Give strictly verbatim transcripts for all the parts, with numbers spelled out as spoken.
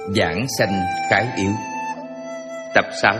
Giảng sanh khái yếu. Tập sáu.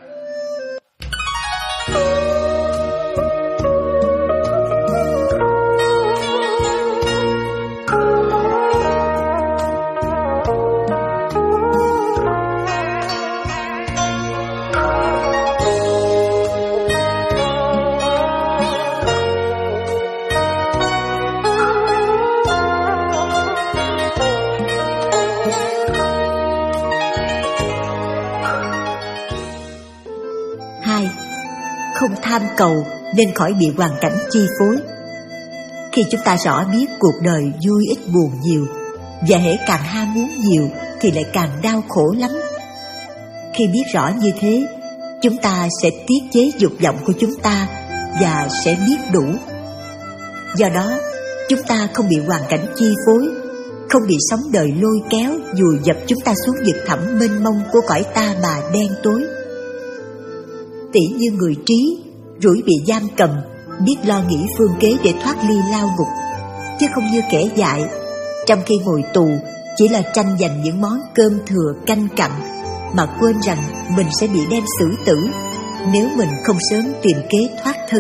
Không tham cầu nên khỏi bị hoàn cảnh chi phối. Khi chúng ta rõ biết cuộc đời vui ít buồn nhiều, và hễ càng ham muốn nhiều thì lại càng đau khổ lắm. Khi biết rõ như thế, chúng ta sẽ tiết chế dục vọng của chúng ta và sẽ biết đủ. Do đó, chúng ta không bị hoàn cảnh chi phối, không bị sóng đời lôi kéo vùi dập chúng ta xuống vực thẳm mênh mông của cõi ta bà đen tối. Tỉ như người trí, rủi bị giam cầm, biết lo nghĩ phương kế để thoát ly lao ngục, chứ không như kẻ dại, trong khi ngồi tù chỉ là tranh giành những món cơm thừa canh cặn, mà quên rằng mình sẽ bị đem xử tử nếu mình không sớm tìm kế thoát thân.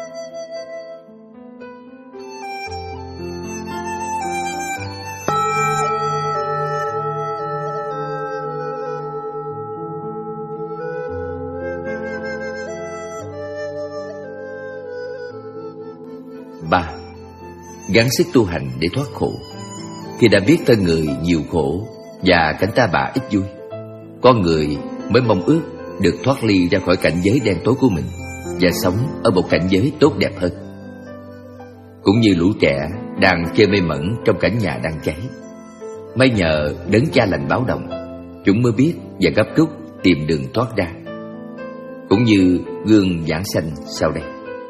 Ba. Gắng sức tu hành để thoát khổ. Khi đã biết thân người nhiều khổ và cảnh ta bà ít vui, con người mới mong ước được thoát ly ra khỏi cảnh giới đen tối của mình và sống ở một cảnh giới tốt đẹp hơn. Cũng như lũ trẻ đang chơi mê mẩn trong cảnh nhà đang cháy, may nhờ đấng cha lành báo động, chúng mới biết và gấp rút tìm đường thoát ra. Cũng như gương giảng sanh sau đây.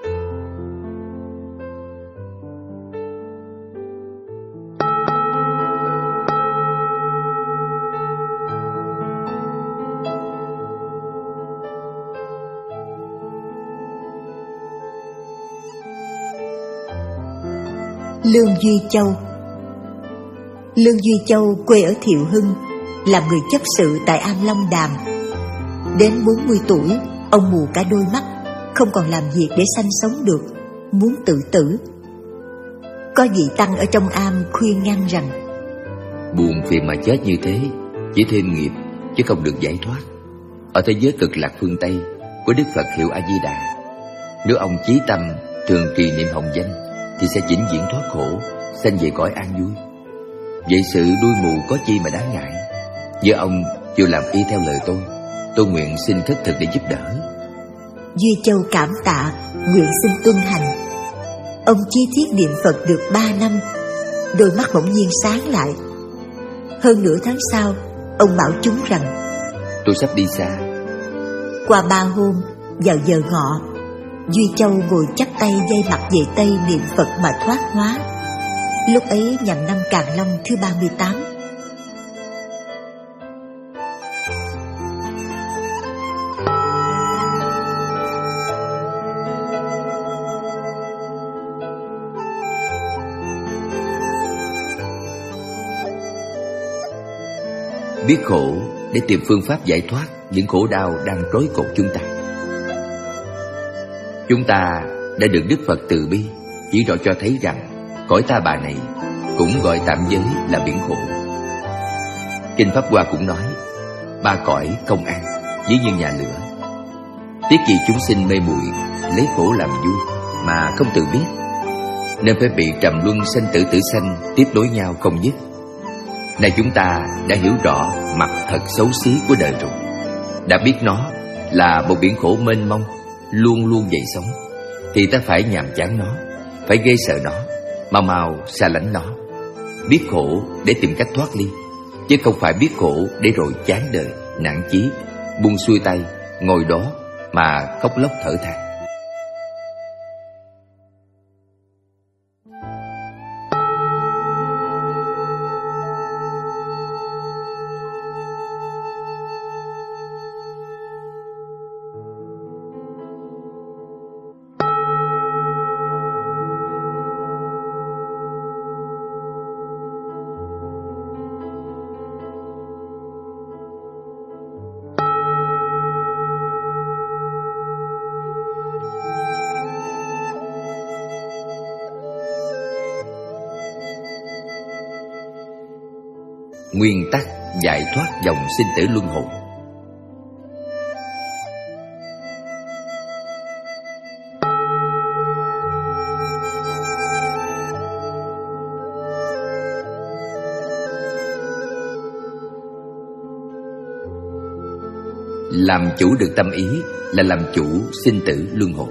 Lương Duy Châu. Lương Duy Châu quê ở Thiệu Hưng, làm người chấp sự tại Am Long Đàm. Đến bốn mươi tuổi, ông mù cả đôi mắt, không còn làm việc để sanh sống được, muốn tự tử. Có vị tăng ở trong am khuyên ngăn rằng: buồn phiền mà chết như thế chỉ thêm nghiệp chứ không được giải thoát. Ở thế giới cực lạc phương Tây của Đức Phật hiệu A Di Đà, nếu ông chí tâm thường trì niệm hồng danh thì sẽ vĩnh viễn thoát khổ, sanh về cõi an vui. Vậy sự đuôi mù có chi mà đáng ngại? Nếu ông chịu làm y theo lời tôi, tôi nguyện xin thất thực để giúp đỡ. Duy Châu cảm tạ, nguyện xin tuân hành. Ông chi thiết niệm Phật được ba năm, đôi mắt bỗng nhiên sáng lại. Hơn nửa tháng sau, ông bảo chúng rằng: tôi sắp đi xa. Qua ba hôm, vào giờ ngọ, Duy Châu ngồi chắp tay dây mặt về Tây niệm Phật mà thoát hóa. Lúc ấy nhằm năm Càn Long thứ ba mươi tám. Biết khổ để tìm phương pháp giải thoát những khổ đau đang trói cột chúng ta. Chúng ta đã được Đức Phật từ bi chỉ rõ cho thấy rằng cõi ta bà này cũng gọi tạm giới là biển khổ. Kinh Pháp Hoa cũng nói: ba cõi không an, ví như nhà lửa. Tiếc gì chúng sinh mê muội lấy khổ làm vui mà không tự biết, nên phải bị trầm luân sanh tử tử sanh tiếp nối nhau không dứt. Nay chúng ta đã hiểu rõ mặt thật xấu xí của đời rồi, đã biết nó là một biển khổ mênh mông luôn luôn dậy sóng, thì ta phải nhàm chán nó, phải ghê sợ nó, mau mau xa lánh nó. Biết khổ để tìm cách thoát ly, chứ không phải biết khổ để rồi chán đời, nản chí, buông xuôi tay, ngồi đó mà khóc lóc thở than. nguyên tắc giải thoát dòng sinh tử luân hồi. Làm chủ được tâm ý là làm chủ sinh tử luân hồi.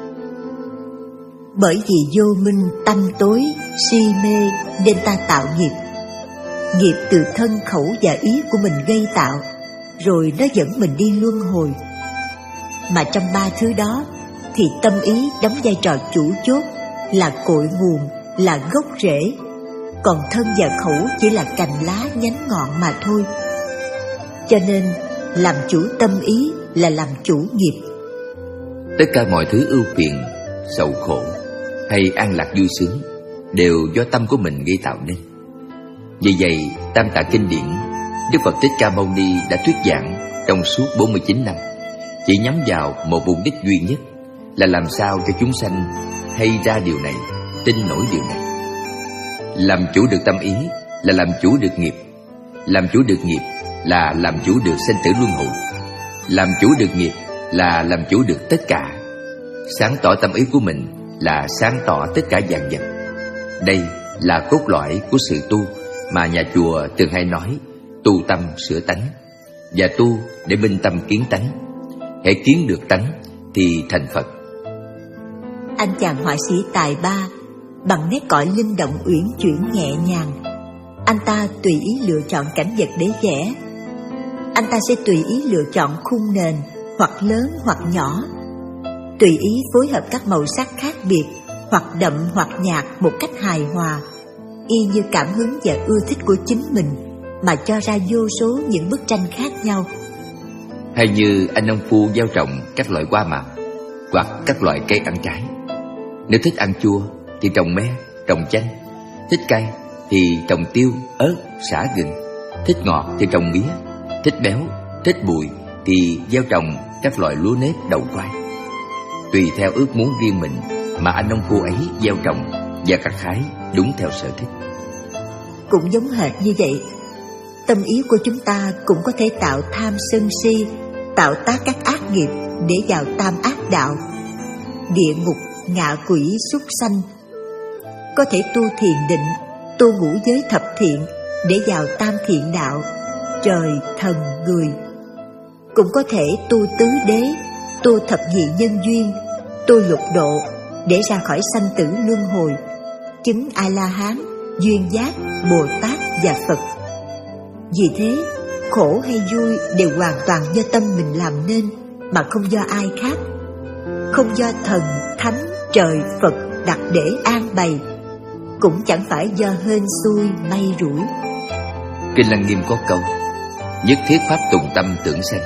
Bởi vì vô minh tâm tối, si mê nên ta tạo nghiệp. Nghiệp từ thân khẩu và ý của mình gây tạo, rồi nó dẫn mình đi luân hồi. Mà trong ba thứ đó thì tâm ý đóng vai trò chủ chốt, là cội nguồn, là gốc rễ. Còn thân và khẩu chỉ là cành lá nhánh ngọn mà thôi. Cho nên làm chủ tâm ý là làm chủ nghiệp. Tất cả mọi thứ ưu phiền, sầu khổ hay an lạc vui sướng đều do tâm của mình gây tạo nên. Vì vậy, Tam Tạng Kinh Điển, Đức Phật Thích Ca Mâu Ni đã thuyết giảng trong suốt bốn mươi chín năm, chỉ nhắm vào một mục đích duy nhất, là làm sao cho chúng sanh hay ra điều này, tin nổi điều này. Làm chủ được tâm ý là làm chủ được nghiệp. Làm chủ được nghiệp là làm chủ được sinh tử luân hồi. Làm chủ được nghiệp là làm chủ được tất cả. Sáng tỏ tâm ý của mình là sáng tỏ tất cả vạn vật. Đây là cốt lõi của sự tu mà nhà chùa thường hay nói: tu tâm sửa tánh, và tu để minh tâm kiến tánh. Hễ kiến được tánh thì thành Phật. Anh chàng họa sĩ tài ba, bằng nét cõi linh động uyển chuyển nhẹ nhàng, anh ta tùy ý lựa chọn cảnh vật để vẽ. Anh ta sẽ tùy ý lựa chọn khung nền, hoặc lớn hoặc nhỏ, tùy ý phối hợp các màu sắc khác biệt, hoặc đậm hoặc nhạt một cách hài hòa, y như cảm hứng và ưa thích của chính mình mà cho ra vô số những bức tranh khác nhau. Hay như anh nông phu gieo trồng các loại hoa màu hoặc các loại cây ăn trái. Nếu thích ăn chua thì trồng me, trồng chanh. Thích cay thì trồng tiêu, ớt, sả, gừng. Thích ngọt thì trồng mía. Thích béo, thích bụi thì gieo trồng các loại lúa nếp, đậu khoai. Tùy theo ước muốn riêng mình mà anh nông phu ấy gieo trồng và gặt hái đúng theo sở thích. Cũng giống hệt như vậy, tâm ý của chúng ta cũng có thể tạo tham sân si, tạo tác các ác nghiệp để vào tam ác đạo, địa ngục, ngạ quỷ, súc sanh. Có thể tu thiền định, tu ngũ giới thập thiện để vào tam thiện đạo, trời, thần, người. Cũng có thể tu tứ đế, tu thập nhị nhân duyên, tu lục độ để ra khỏi sanh tử luân hồi, chứng A-la-hán, duyên giác, Bồ Tát và Phật. Vì thế, khổ hay vui đều hoàn toàn do tâm mình làm nên, mà không do ai khác, không do thần, thánh, trời, Phật đặt để an bày, cũng chẳng phải do hên xui may rủi. Kinh Lăng Nghiêm có câu: nhất thiết pháp tùng tâm tưởng sanh.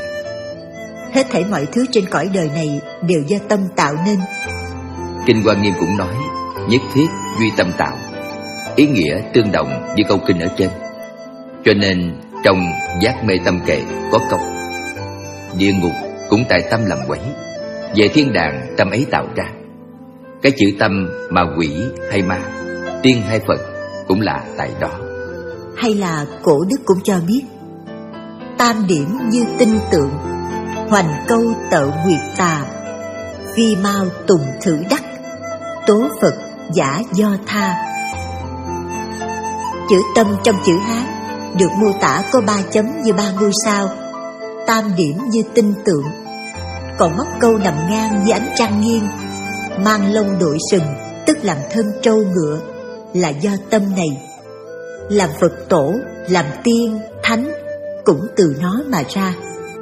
Hết thảy mọi thứ trên cõi đời này đều do tâm tạo nên. Kinh Hoa Nghiêm cũng nói: nhất thiết duy tâm tạo. Ý nghĩa tương đồng với câu kinh ở trên. Cho nên trong Giác Mê Tâm Kệ có câu: địa ngục cũng tại tâm làm quẩy, về thiên đàng tâm ấy tạo ra. Cái chữ tâm mà quỷ hay ma, tiên hay Phật cũng là tại đó. Hay là cổ đức cũng cho biết: tam điểm như tinh tượng, hoành câu tợ nguyệt tà, phi mau tùng thử đắc, tố Phật giả do tha. Chữ tâm trong chữ Hán được mô tả có ba chấm như ba ngôi sao, tam điểm như tinh tượng. Còn móc câu nằm ngang như ánh trăng nghiêng, mang lông đội sừng, tức làm thân trâu ngựa, là do tâm này. Làm Phật tổ, làm tiên, thánh cũng từ nó mà ra.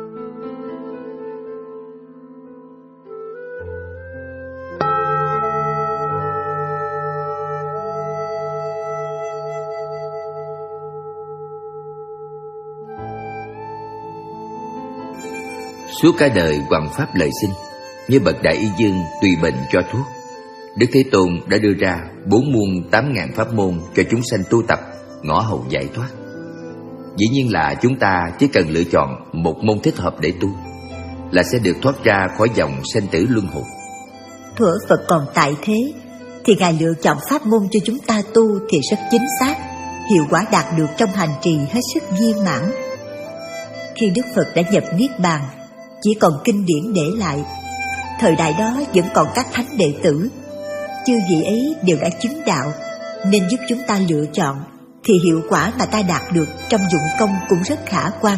Suốt cả đời hoằng pháp lợi sinh, như bậc Đại Y Dương tùy bệnh cho thuốc, Đức Thế Tôn đã đưa ra bốn muôn tám ngàn pháp môn cho chúng sanh tu tập, ngõ hầu giải thoát. Dĩ nhiên là chúng ta chỉ cần lựa chọn một môn thích hợp để tu, là sẽ được thoát ra khỏi dòng sanh tử luân hồi. Thuở Phật còn tại thế thì Ngài lựa chọn pháp môn cho chúng ta tu thì rất chính xác, hiệu quả đạt được trong hành trì hết sức viên mãn. Khi Đức Phật đã nhập Niết Bàn, chỉ còn kinh điển để lại. Thời đại đó vẫn còn các thánh đệ tử. Chư vị ấy đều đã chứng đạo, nên giúp chúng ta lựa chọn, thì hiệu quả mà ta đạt được trong dụng công cũng rất khả quan.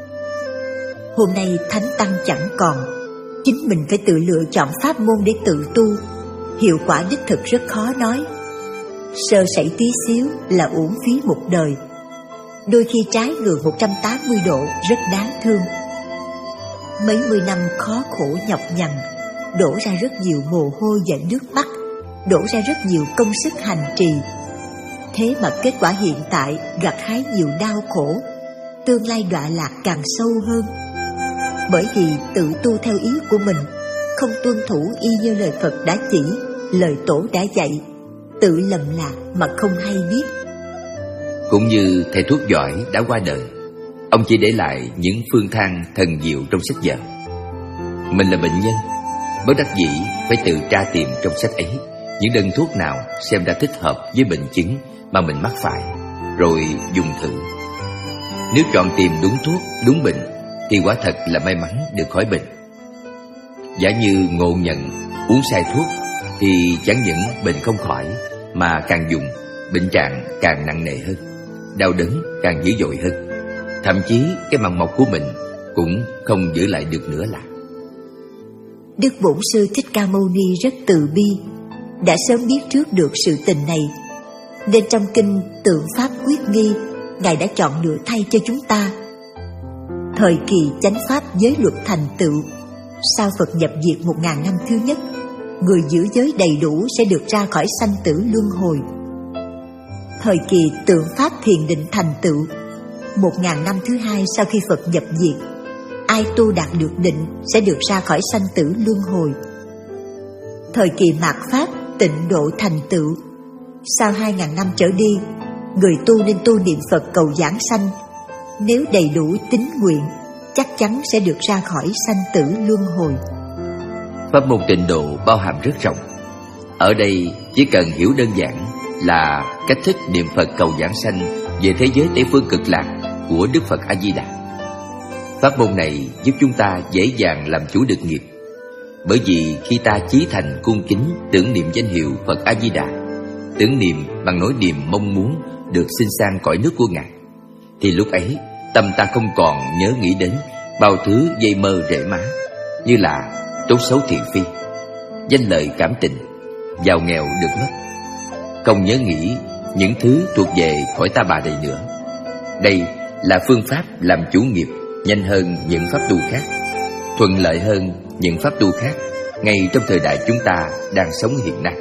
Hôm nay thánh tăng chẳng còn, chính mình phải tự lựa chọn pháp môn để tự tu. Hiệu quả đích thực rất khó nói. Sơ sẩy tí xíu là uổng phí một đời. Đôi khi trái ngược một trăm tám mươi độ rất đáng thương. Mấy mươi năm khó khổ nhọc nhằn, đổ ra rất nhiều mồ hôi và nước mắt, đổ ra rất nhiều công sức hành trì. Thế mà kết quả hiện tại gặt hái nhiều đau khổ, tương lai đọa lạc càng sâu hơn. Bởi vì tự tu theo ý của mình, không tuân thủ y như lời Phật đã chỉ, lời Tổ đã dạy, tự lầm lạc mà không hay biết. Cũng như thầy thuốc giỏi đã qua đời, ông chỉ để lại những phương thang thần diệu trong sách vở. Mình là bệnh nhân, bất đắc dĩ phải tự tra tìm trong sách ấy những đơn thuốc nào xem đã thích hợp với bệnh chứng mà mình mắc phải, rồi dùng thử. Nếu chọn tìm đúng thuốc, đúng bệnh, thì quả thật là may mắn được khỏi bệnh. Giả như ngộ nhận uống sai thuốc, thì chẳng những bệnh không khỏi, mà càng dùng, bệnh trạng càng nặng nề hơn, đau đớn càng dữ dội hơn. Thậm chí cái mầm mọc của mình cũng không giữ lại được nữa là. Đức Bổn Sư Thích Ca Mâu Ni rất từ bi, đã sớm biết trước được sự tình này, nên trong kinh Tượng Pháp Quyết Nghi, Ngài đã chọn lựa thay cho chúng ta. Thời kỳ chánh pháp giới luật thành tựu, sau Phật nhập diệt một ngàn năm thứ nhất, người giữ giới đầy đủ sẽ được ra khỏi sanh tử luân hồi. Thời kỳ tượng pháp thiền định thành tựu, một ngàn năm thứ hai sau khi Phật nhập diệt, ai tu đạt được định sẽ được ra khỏi sanh tử luân hồi. Thời kỳ mạt pháp tịnh độ thành tựu, sau hai ngàn năm trở đi, người tu nên tu niệm Phật cầu giảng sanh. Nếu đầy đủ tín nguyện, chắc chắn sẽ được ra khỏi sanh tử luân hồi. Pháp môn tịnh độ bao hàm rất rộng. Ở đây chỉ cần hiểu đơn giản là cách thức niệm Phật cầu giảng sanh về thế giới Tây phương cực lạc của Đức Phật A Di Đà. Pháp môn này giúp chúng ta dễ dàng làm chủ được nghiệp. Bởi vì khi ta chí thành cung kính tưởng niệm danh hiệu Phật A Di Đà, tưởng niệm bằng nỗi niềm mong muốn được sinh sang cõi nước của Ngài, thì lúc ấy tâm ta không còn nhớ nghĩ đến bao thứ dây mơ rễ má, như là tốt xấu thiện phi, danh lợi cảm tình, giàu nghèo được mất. Không nhớ nghĩ những thứ thuộc về khỏi ta bà này nữa. Đây là phương pháp làm chủ nghiệp nhanh hơn những pháp tu khác, thuận lợi hơn những pháp tu khác ngay trong thời đại chúng ta đang sống hiện nay.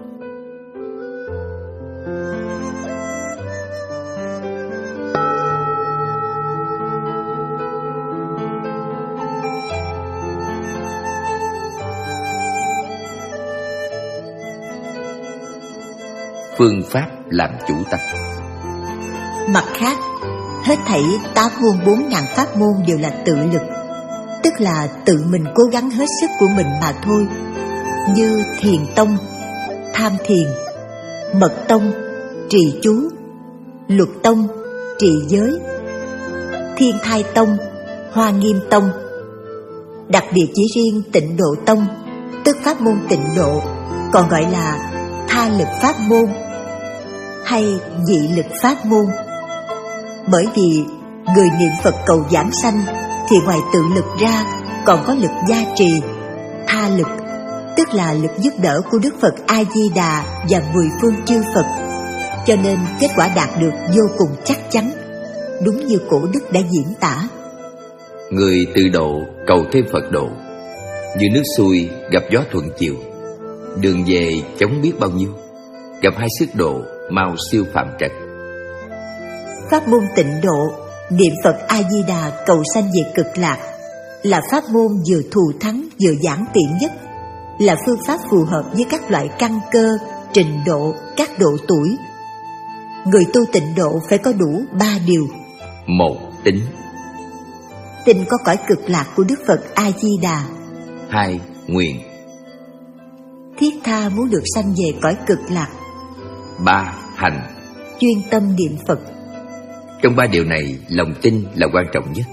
Phương pháp làm chủ tâm. Mặt khác, hết thảy tám môn bốn ngàn pháp môn đều là tự lực, tức là tự mình cố gắng hết sức của mình mà thôi. Như thiền tông, tham thiền; mật tông, trì chú; luật tông, trì giới; thiên thai tông, hoa nghiêm tông. Đặc biệt chỉ riêng tịnh độ tông, tức pháp môn tịnh độ, còn gọi là tha lực pháp môn hay dị lực pháp môn. Bởi vì người niệm Phật cầu giảng sanh thì ngoài tự lực ra còn có lực gia trì, tha lực, tức là lực giúp đỡ của Đức Phật A Di Đà và mười phương chư Phật, cho nên kết quả đạt được vô cùng chắc chắn, đúng như cổ đức đã diễn tả. Người tự độ cầu thêm Phật độ, như nước xuôi gặp gió thuận chiều, đường về chóng biết bao nhiêu, gặp hai sức độ mau siêu phạm trần. Pháp môn tịnh độ, niệm Phật A Di Đà cầu sanh về cực lạc, là pháp môn vừa thù thắng vừa giản tiện nhất, là phương pháp phù hợp với các loại căn cơ, trình độ, các độ tuổi. Người tu tịnh độ phải có đủ ba điều. Một, tính. Tin có cõi cực lạc của Đức Phật A Di Đà. Hai, nguyện. Thiết tha muốn được sanh về cõi cực lạc. Ba, hành. chuyên tâm niệm Phật. Trong ba điều này, lòng tin là quan trọng nhất.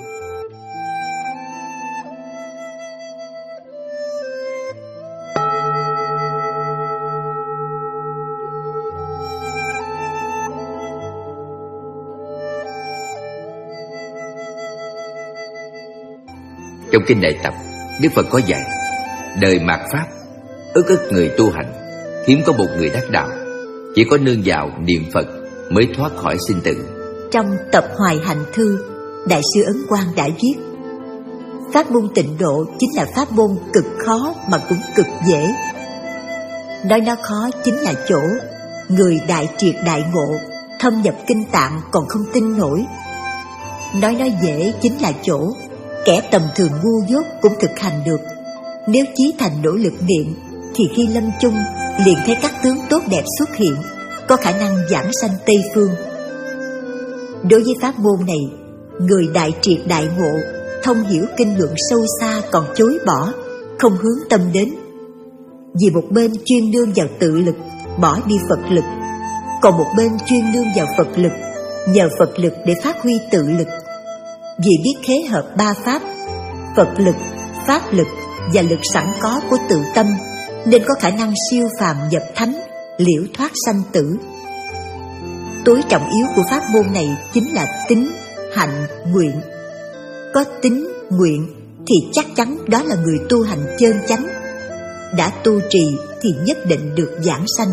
Trong kinh Đại Tập, Đức Phật có dạy: đời mạt Pháp, ức ức người tu hành, hiếm có một người đắc đạo. Chỉ có nương vào niệm Phật mới thoát khỏi sinh tử. Trong tập Hoài Hạnh Thư, Đại sư Ấn Quang đã viết: pháp môn tịnh độ chính là pháp môn cực khó mà cũng cực dễ. Nói nó khó chính là chỗ người đại triệt đại ngộ, thâm nhập kinh tạng còn không tin nổi. Nói nó dễ chính là chỗ kẻ tầm thường ngu dốt cũng thực hành được. Nếu chí thành nỗ lực niệm thì khi lâm chung liền thấy các tướng tốt đẹp xuất hiện, có khả năng giảng sanh Tây Phương. Đối với pháp môn này, người đại triệt đại ngộ, thông hiểu kinh luận sâu xa còn chối bỏ, không hướng tâm đến. Vì một bên chuyên nương vào tự lực, bỏ đi Phật lực, còn một bên chuyên nương vào Phật lực, nhờ Phật lực để phát huy tự lực. Vì biết khế hợp ba pháp, Phật lực, pháp lực và lực sẵn có của tự tâm, nên có khả năng siêu phàm nhập thánh, liễu thoát sanh tử. Tối trọng yếu của pháp môn này chính là tín, hạnh, nguyện. Có tín, nguyện thì chắc chắn đó là người tu hành chân chánh. Đã tu trì thì nhất định được giảng sanh.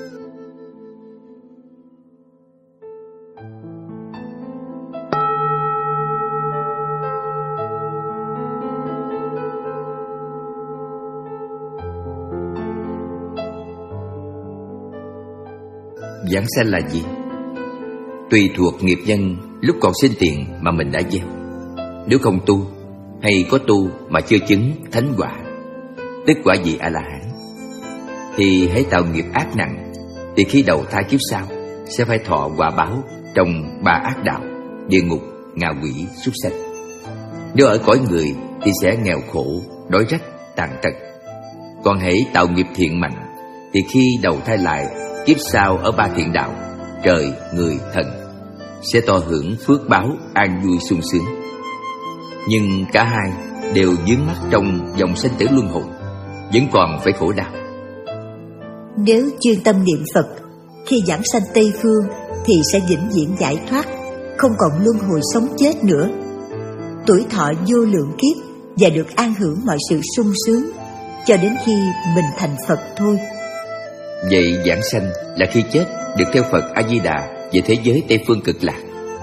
Giảng sanh là gì? Tùy thuộc nghiệp nhân lúc còn sinh tiền mà mình đã gieo. Nếu không tu, hay có tu mà chưa chứng thánh quả, tức quả vị A-la-hán, thì hãy tạo nghiệp ác nặng, thì khi đầu thai kiếp sau sẽ phải thọ quả báo trong ba ác đạo: địa ngục, ngạ quỷ, súc sanh. Nếu ở cõi người thì sẽ nghèo khổ, đói rách, tàn tật. Còn hãy tạo nghiệp thiện mạnh, thì khi đầu thai lại kiếp sau ở ba thiện đạo, trời, người, thần, sẽ to hưởng phước báo an vui sung sướng. Nhưng cả hai đều vướng mắc trong dòng sanh tử luân hồi, vẫn còn phải khổ đau. Nếu chuyên tâm niệm Phật, khi giảng sanh Tây Phương thì sẽ vĩnh viễn giải thoát, không còn luân hồi sống chết nữa, tuổi thọ vô lượng kiếp và được an hưởng mọi sự sung sướng cho đến khi mình thành Phật thôi. Vậy giảng sanh là khi chết được theo Phật A-di-đà về thế giới Tây Phương Cực Lạc.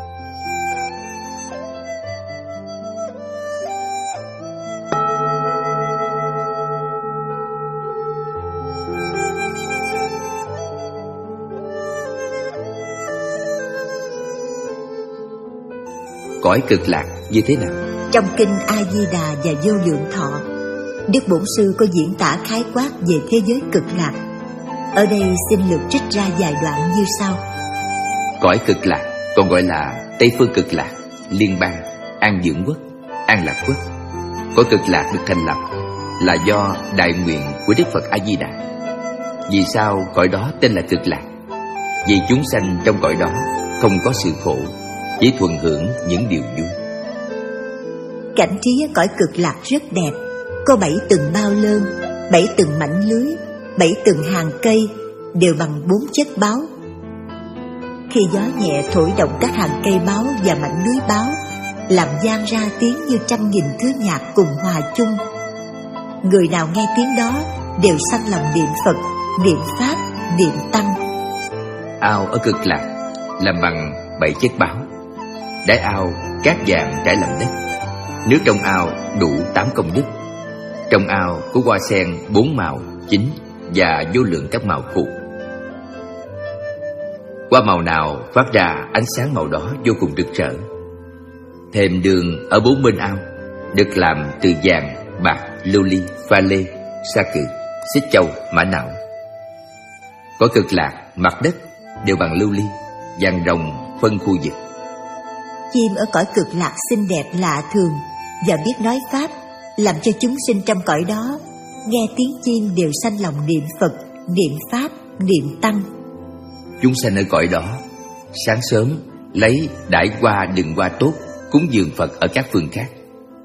Cõi Cực Lạc như thế nào? Trong kinh A-di-đà và Vô Lượng Thọ, Đức Bổn Sư có diễn tả khái quát về thế giới Cực Lạc. Ở đây xin lược trích ra vài đoạn như sau. Cõi Cực Lạc còn gọi là Tây Phương Cực Lạc, Liên bang, An Dưỡng Quốc, An Lạc Quốc. Cõi Cực Lạc được thành lập là do đại nguyện của Đức Phật A-di-đà. Vì sao cõi đó tên là Cực Lạc? Vì chúng sanh trong cõi đó không có sự khổ, chỉ thuận hưởng những điều vui. Cảnh trí ở cõi Cực Lạc rất đẹp, có bảy tầng bao lơn, bảy tầng mảnh lưới, bảy tầng hàng cây đều bằng bốn chất báo. Khi gió nhẹ thổi động các hàng cây báo và mảnh lưới báo, làm vang ra tiếng như trăm nghìn thứ nhạc cùng hòa chung. Người nào nghe tiếng đó đều sanh lòng niệm Phật, niệm Pháp, niệm Tăng. Ao ở Cực Lạc làm bằng bảy chất báo. Đáy ao cát vàng trải làm đất, nước trong ao đủ tám công đức. Trong ao có hoa sen bốn màu chính và vô lượng các màu phụ. Hoa màu nào phát ra ánh sáng màu đó vô cùng rực rỡ. Thềm đường ở bốn bên ao được làm từ vàng, bạc, lưu ly, pha lê, sa cừ, xích châu, mã não. Có Cực Lạc mặt đất đều bằng lưu ly, vàng rồng phân khu vực. Chim ở cõi Cực Lạc xinh đẹp lạ thường và biết nói Pháp, làm cho chúng sinh trong cõi đó nghe tiếng chim đều sanh lòng niệm Phật, niệm Pháp, niệm Tăng. Chúng sanh ở cõi đó sáng sớm lấy đãi hoa đừng hoa tốt cúng dường Phật ở các phương khác.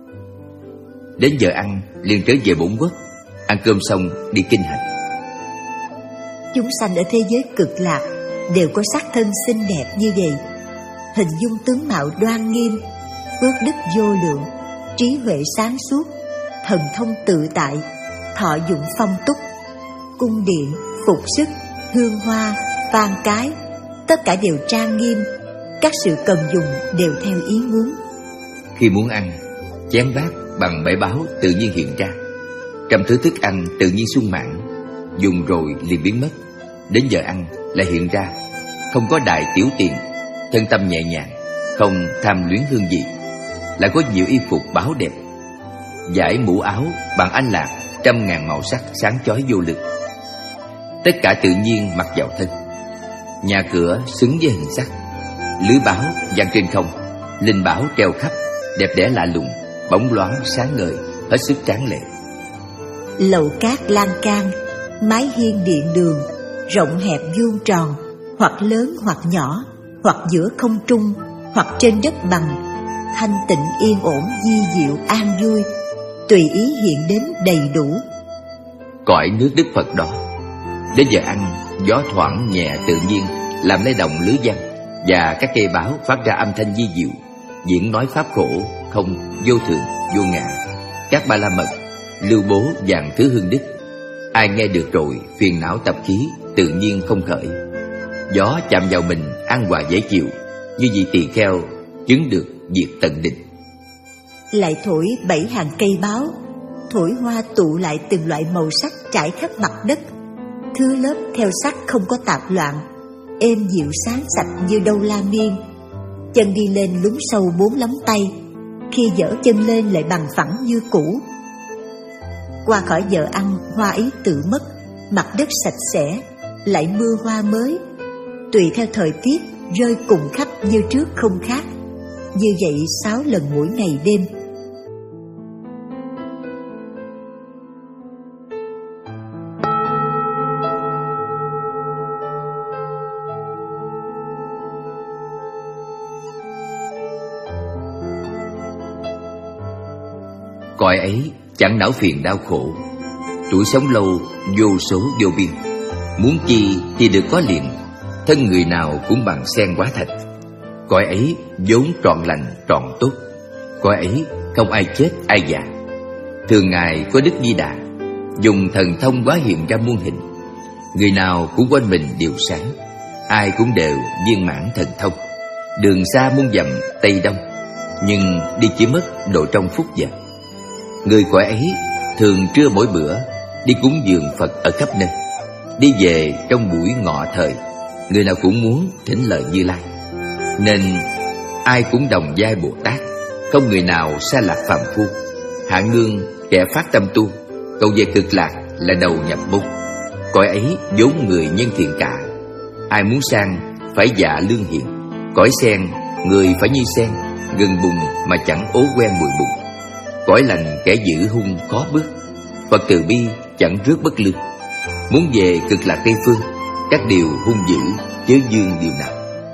Đến giờ ăn liền trở về bổn quốc, ăn cơm xong đi kinh hành. Chúng sanh ở thế giới cực lạc đều có sắc thân xinh đẹp như vậy, hình dung tướng mạo đoan nghiêm, phước đức vô lượng, trí huệ sáng suốt, thần thông tự tại, thọ dụng phong túc, cung điện, phục sức, hương hoa, vang cái, tất cả đều trang nghiêm, các sự cần dùng đều theo ý muốn. Khi muốn ăn, chén bát bằng bảy báo tự nhiên hiện ra, trăm thứ thức ăn tự nhiên sung mãn, dùng rồi liền biến mất. Đến giờ ăn lại hiện ra, không có đại tiểu tiện, thân tâm nhẹ nhàng, không tham luyến hương vị, lại có nhiều y phục báo đẹp, dải mũ áo bằng anh lạc trăm ngàn màu sắc sáng chói vô lực. Tất cả tự nhiên mặc vào thân. Nhà cửa xứng với hình sắc, lưới báo dang trên không, linh bảo treo khắp, đẹp đẽ lạ lùng, bóng loáng sáng ngời, hết sức tráng lệ. Lầu cát lan can, mái hiên điện đường, rộng hẹp vuông tròn, hoặc lớn hoặc nhỏ, hoặc giữa không trung, hoặc trên đất bằng, thanh tịnh yên ổn, di diệu an vui, tùy ý hiện đến đầy đủ. Cõi nước Đức Phật đó, đến giờ ăn, gió thoảng nhẹ tự nhiên làm lay động lưới văn, và các cây báo phát ra âm thanh di diệu, diễn nói pháp khổ không, vô thường, vô ngã, các ba la mật, lưu bố vạn thứ hương đức. Ai nghe được rồi, phiền não tập khí tự nhiên không khởi. Gió chạm vào mình an hòa dễ chịu, như vị tỳ kheo chứng được diệt tận định. Lại thổi bảy hàng cây báo, thổi hoa tụ lại từng loại màu sắc trải khắp mặt đất, thưa lớp theo sắc không có tạp loạn, êm dịu sáng sạch như đâu la miên. Chân đi lên lún sâu bốn lắm tay, khi dở chân lên lại bằng phẳng như cũ. Qua khỏi giờ ăn, hoa ấy tự mất, mặt đất sạch sẽ, lại mưa hoa mới, tùy theo thời tiết rơi cùng khắp như trước không khác. Như vậy sáu lần mỗi ngày đêm. Cõi ấy chẳng não phiền đau khổ, tuổi sống lâu vô số vô biên. Muốn chi thì được có liền, thân người nào cũng bằng sen hóa thạch. Cõi ấy vốn trọn lành trọn tốt, cõi ấy không ai chết ai già. Thường ngày có Đức Di Đà dùng thần thông hóa hiện ra muôn hình, người nào cũng quanh mình đều sáng, ai cũng đều viên mãn thần thông. Đường xa muôn dặm Tây Đông, nhưng đi chỉ mất độ trong phút giờ. Người cõi ấy thường trưa mỗi bữa đi cúng dường Phật ở khắp nơi. Đi về trong buổi ngọ thời, người nào cũng muốn thỉnh lời Như Lai, nên ai cũng đồng giai Bồ Tát, không người nào xa lạc phàm phu. Hạ ngương kẻ phát tâm tu, cầu về cực lạc là đầu nhập môn. Cõi ấy vốn người nhân thiện cả, ai muốn sang phải dạ lương hiện. Cõi sen người phải như sen, gần bùn mà chẳng ố quen mùi bùn. Cõi lành kẻ giữ hung khó bước, Phật từ bi chẳng rước bất lương. Muốn về cực lạc Tây phương, các điều hung dữ chớ dương điều nào.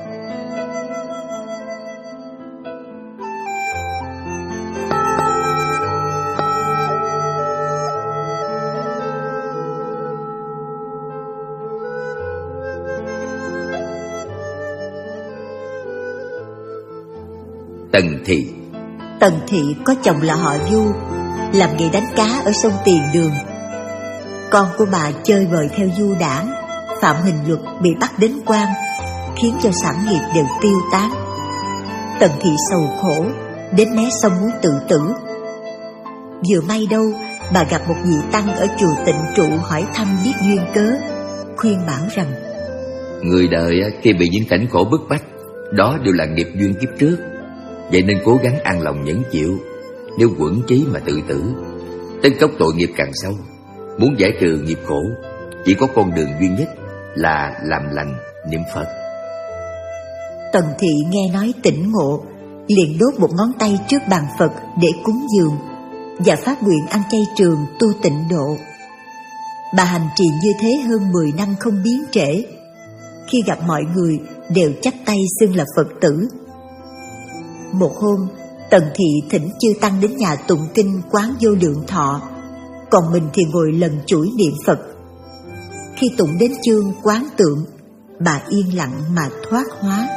Tần Thị. Tần Thị có chồng là họ Du, làm nghề đánh cá ở sông Tiền Đường. Con của bà chơi bời theo du đảng, phạm hình luật bị bắt đến quan, khiến cho sản nghiệp đều tiêu tán. Tần Thị sầu khổ, đến mé sông muốn tự tử. Vừa may đâu, bà gặp một vị tăng ở chùa Tịnh Trụ hỏi thăm biết duyên cớ, khuyên bảo rằng: người đời khi bị những cảnh khổ bức bách, đó đều là nghiệp duyên kiếp trước. Vậy nên cố gắng an lòng nhẫn chịu. Nếu quẫn trí mà tự tử, tấn cốc tội nghiệp càng sâu. Muốn giải trừ nghiệp khổ, chỉ có con đường duy nhất là làm lành niệm Phật. Tần Thị nghe nói tỉnh ngộ, liền đốt một ngón tay trước bàn Phật để cúng dường và phát nguyện ăn chay trường tu tịnh độ. Bà hành trì như thế hơn mười năm không biến trễ. Khi gặp mọi người, đều chắp tay xưng là Phật tử. Một hôm, Tần Thị thỉnh chư tăng đến nhà tụng kinh quán Vô Lượng Thọ, còn mình thì ngồi lần chuỗi niệm Phật. Khi tụng đến chương quán tượng, bà yên lặng mà thoát hóa.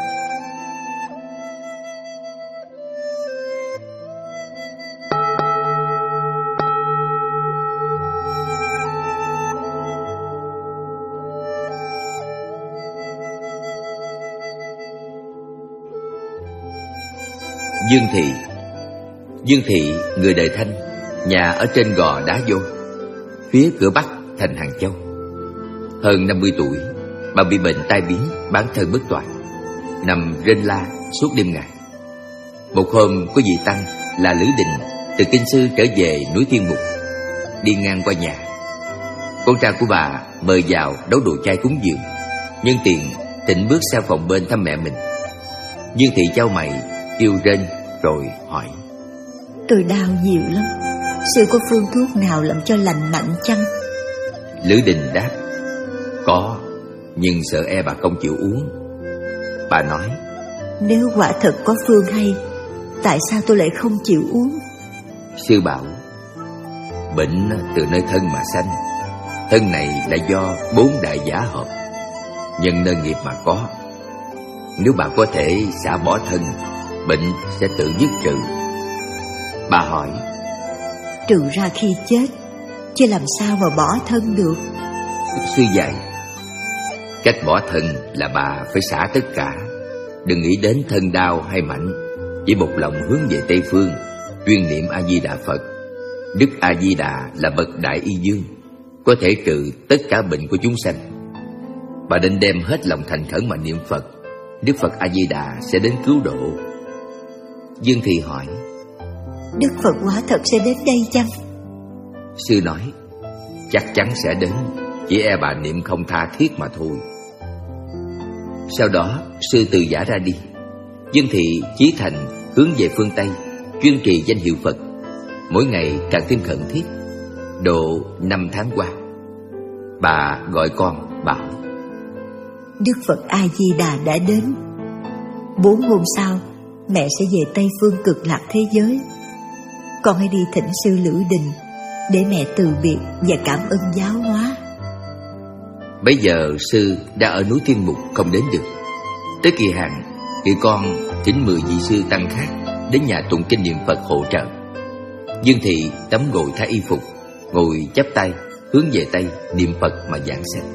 Dương Thị. Dương Thị người đời Thanh, nhà ở trên gò Đá Vô, phía cửa bắc thành Hàng Châu. Hơn năm mươi tuổi, bà bị bệnh tai biến, bán thân bất toàn, nằm rên la suốt đêm ngày. Một hôm có vị tăng là Lữ Đình từ kinh sư trở về núi Thiên Mục, đi ngang qua nhà. Con trai của bà mời vào nấu đồ chay cúng dường, nhân tiện Thịnh bước sang phòng bên thăm mẹ mình. Dương Thị chau mày kêu rên rồi hỏi: Tôi đau nhiều lắm, sư có phương thuốc nào làm cho lành mạnh chăng? Lữ Đình đáp: Có, nhưng sợ e bà không chịu uống. Bà nói: Nếu quả thật có phương hay, tại sao tôi lại không chịu uống? Sư bảo: Bệnh từ nơi thân mà sanh, thân này là do bốn đại giả hợp, nhân nơi nghiệp mà có. Nếu bà có thể xả bỏ thân, bệnh sẽ tự dứt trừ. Bà hỏi: Trừ ra khi chết, chứ làm sao mà bỏ thân được? Sư dạy: Cách bỏ thân là bà phải xả tất cả, đừng nghĩ đến thân đau hay mạnh, chỉ một lòng hướng về Tây Phương, chuyên niệm A Di Đà Phật. Đức A Di Đà là bậc đại y dương, có thể trừ tất cả bệnh của chúng sanh. Bà nên đem hết lòng thành khẩn mà niệm Phật, Đức Phật A Di Đà sẽ đến cứu độ. Dương Thị hỏi: Đức Phật quả thật sẽ đến đây chăng? Sư nói: Chắc chắn sẽ đến, chỉ e bà niệm không tha thiết mà thôi. Sau đó sư từ giả ra đi. Dương Thị chí thành hướng về phương Tây, chuyên trì danh hiệu Phật, mỗi ngày càng thêm khẩn thiết. Độ năm tháng qua, bà gọi con bảo: Đức Phật A Di Đà đã đến. Bốn hôm sau, mẹ sẽ về Tây Phương Cực Lạc thế giới. Con hãy đi thỉnh sư Lữ Đình để mẹ từ biệt và cảm ơn giáo hóa. Bây giờ sư đã ở núi Thiên Mục không đến được. Tới kỳ hạn thì con thỉnh mười vị sư tăng khác đến nhà tụng kinh niệm Phật hỗ trợ. Dương Thị tấm gội thay y phục, ngồi chắp tay hướng về Tây niệm Phật mà giảng sanh.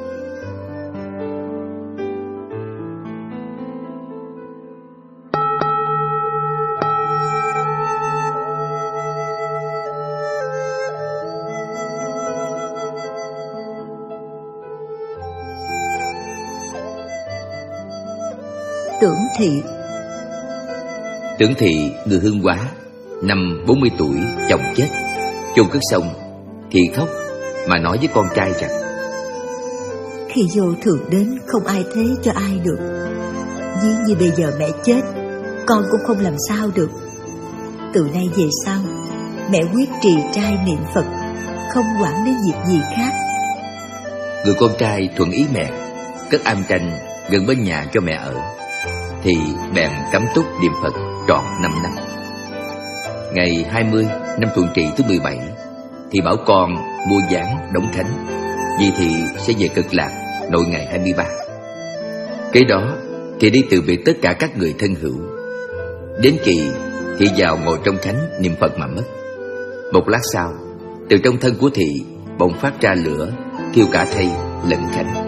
Tưởng Thị. Tưởng Thị người Hương Hóa, năm bốn mươi tuổi, chồng chết, chôn cất xong thì khóc mà nói với con trai rằng: Khi vô thường đến không ai thế cho ai được. Ví như bây giờ mẹ chết, con cũng không làm sao được. Từ nay về sau, mẹ quyết trì trai niệm Phật, không quản đến việc gì khác. Người con trai thuận ý mẹ, cất am tranh gần bên nhà cho mẹ ở, thì bèn cắm túc niệm Phật trọn năm năm. Ngày hai mươi năm Thuận Trị thứ mười bảy thì bảo con mua ván đóng thánh, vì thì sẽ về Cực Lạc nội ngày hai mươi ba. Kế đó thì đi từ biệt tất cả các người thân hữu. Đến kỳ thì vào ngồi trong thánh niệm Phật mà mất. Một lát sau, từ trong thân của thị bỗng phát ra lửa, thiêu cả thây lẫn khánh.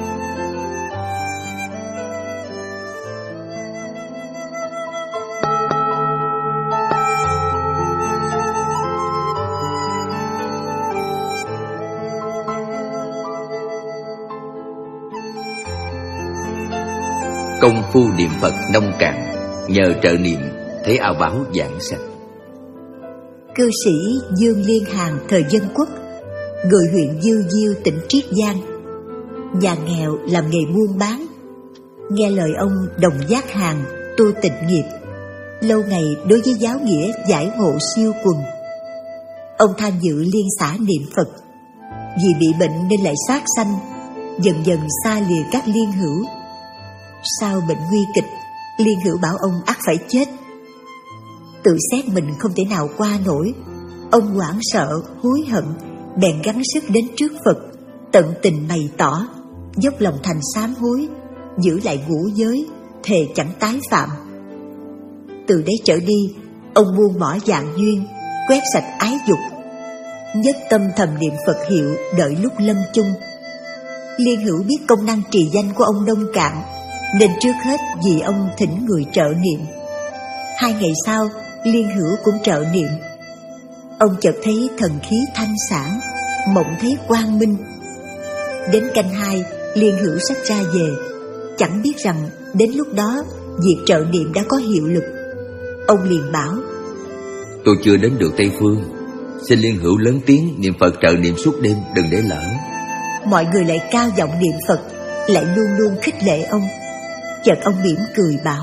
Công phu niệm Phật nông cạn, nhờ trợ niệm thấy ao báo giảng sanh. Cư sĩ Dương Liên Hàn thời Dân Quốc, người huyện Dư Diêu tỉnh Triết Giang, nhà nghèo làm nghề buôn bán. Nghe lời ông Đồng Giác Hàn tu tịnh nghiệp, lâu ngày đối với giáo nghĩa giải hộ siêu quần. Ông tham dự liên xã niệm Phật. Vì bị bệnh nên lại sát sanh, dần dần xa lìa các liên hữu. Sau bệnh nguy kịch, Liên Hữu bảo ông ắt phải chết. Tự xét mình không thể nào qua nổi, ông hoảng sợ, hối hận, bèn gắng sức đến trước Phật, tận tình bày tỏ, dốc lòng thành sám hối, giữ lại ngũ giới, thề chẳng tái phạm. Từ đấy trở đi, ông buông bỏ dạng duyên, quét sạch ái dục, nhất tâm thầm niệm Phật hiệu đợi lúc lâm chung. Liên Hữu biết công năng trì danh của ông nông cạn, nên trước hết vì ông thỉnh người trợ niệm. Hai ngày sau, Liên Hữu cũng trợ niệm. Ông chợt thấy thần khí thanh sản, mộng thấy quang minh. Đến canh hai, Liên Hữu xách ra về, chẳng biết rằng đến lúc đó việc trợ niệm đã có hiệu lực. Ông liền bảo: Tôi chưa đến được Tây Phương, xin Liên Hữu lớn tiếng niệm Phật trợ niệm suốt đêm, đừng để lỡ. Mọi người lại cao giọng niệm Phật, lại luôn luôn khích lệ ông. Chợt ông mỉm cười bảo: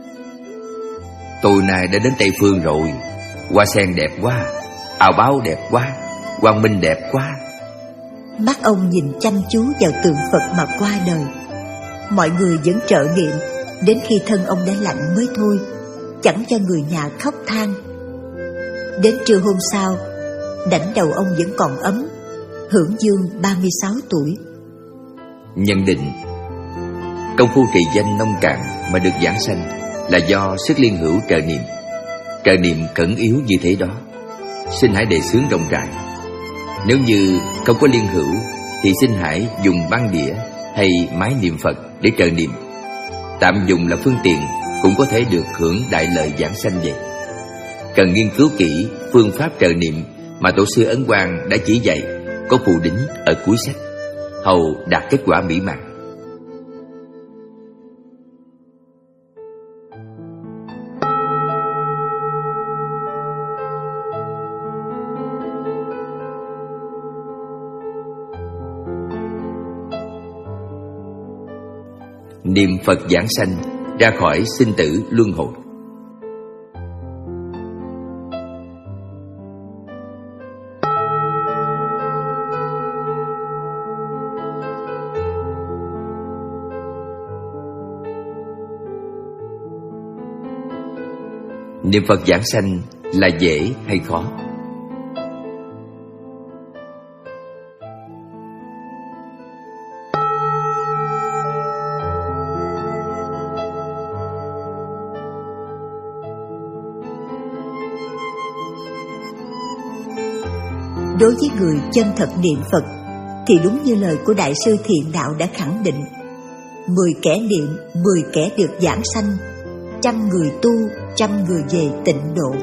Tôi nay đã đến Tây Phương rồi. Hoa sen đẹp quá, ao báo đẹp quá, quang minh đẹp quá. Mắt ông nhìn chăm chú vào tượng Phật mà qua đời. Mọi người vẫn trợ niệm, đến khi thân ông đã lạnh mới thôi, chẳng cho người nhà khóc than. Đến trưa hôm sau, đảnh đầu ông vẫn còn ấm, hưởng dương ba mươi sáu tuổi. Nhận định: công phu trì danh nông cạn mà được giảng sanh là do sức Liên Hữu trợ niệm. Trợ niệm cẩn yếu như thế đó, xin hãy đề xướng rộng rãi. Nếu như không có Liên Hữu thì xin hãy dùng băng đĩa hay máy niệm Phật để trợ niệm. Tạm dùng là phương tiện cũng có thể được hưởng đại lợi giảng sanh vậy. Cần nghiên cứu kỹ phương pháp trợ niệm mà tổ sư Ấn Quang đã chỉ dạy, có phù đính ở cuối sách, hầu đạt kết quả mỹ mãn. Niệm Phật giảng sanh, ra khỏi sinh tử luân hồi. Niệm Phật giảng sanh là dễ hay khó? Đối với người chân thật niệm Phật thì đúng như lời của Đại sư Thiện Đạo đã khẳng định: mười kẻ niệm, mười kẻ được giảng sanh, trăm người tu, trăm người về tịnh độ.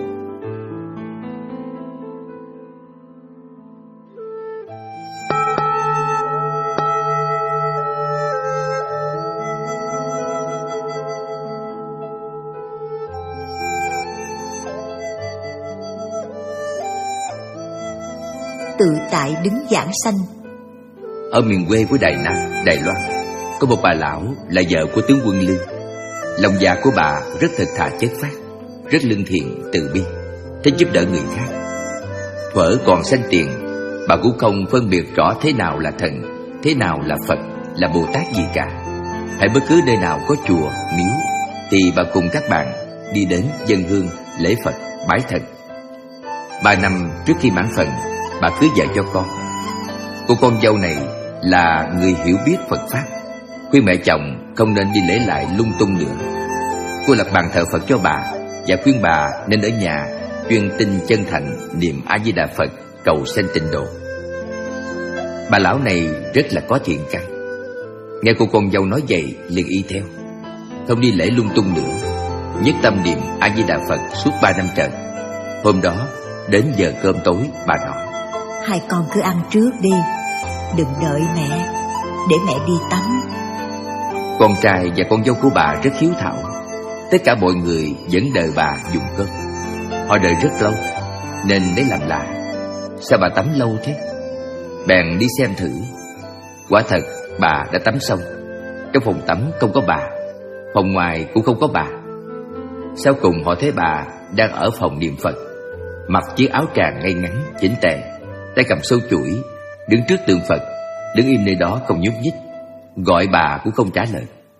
Tự tại đứng giảng sanh. Ở miền quê của Đài Nam, Đài Loan, có một bà lão là vợ của tướng quân Lương. Lòng dạ của bà rất thật thà chất phác, rất lương thiện, từ bi, thích giúp đỡ người khác. Thuở còn sanh tiền, bà cũng không phân biệt rõ thế nào là thần, thế nào là Phật, là Bồ Tát gì cả. Hãy bất cứ nơi nào có chùa, miếu thì bà cùng các bạn đi đến dâng hương, lễ Phật, bái thần. Ba năm trước khi mãn phần, bà cưới vợ cho con. Cô con dâu này là người hiểu biết Phật Pháp, khuyên mẹ chồng không nên đi lễ lại lung tung nữa. Cô lập bàn thờ Phật cho bà và khuyên bà nên ở nhà chuyên tinh chân thành niệm A Di Đà Phật, cầu sanh tịnh độ. Bà lão này rất là có thiện căn. Nghe cô con dâu nói vậy liền y theo, không đi lễ lung tung nữa, nhất tâm niệm A Di Đà Phật suốt ba năm trời. Hôm đó đến giờ cơm tối, bà nói: hai con cứ ăn trước đi, đừng đợi mẹ, để mẹ đi tắm. Con trai và con dâu của bà rất hiếu thảo. Tất cả mọi người vẫn đợi bà dùng cơm. Họ đợi rất lâu nên lấy làm lạ, sao bà tắm lâu thế? Bèn đi xem thử. Quả thật bà đã tắm xong. Trong phòng tắm không có bà, phòng ngoài cũng không có bà. Sau cùng họ thấy bà đang ở phòng niệm Phật, mặc chiếc áo tràng ngay ngắn chỉnh tề, tay cầm sâu chuỗi, đứng trước tượng Phật, đứng im nơi đó không nhúc nhích. Gọi bà cũng không trả lời.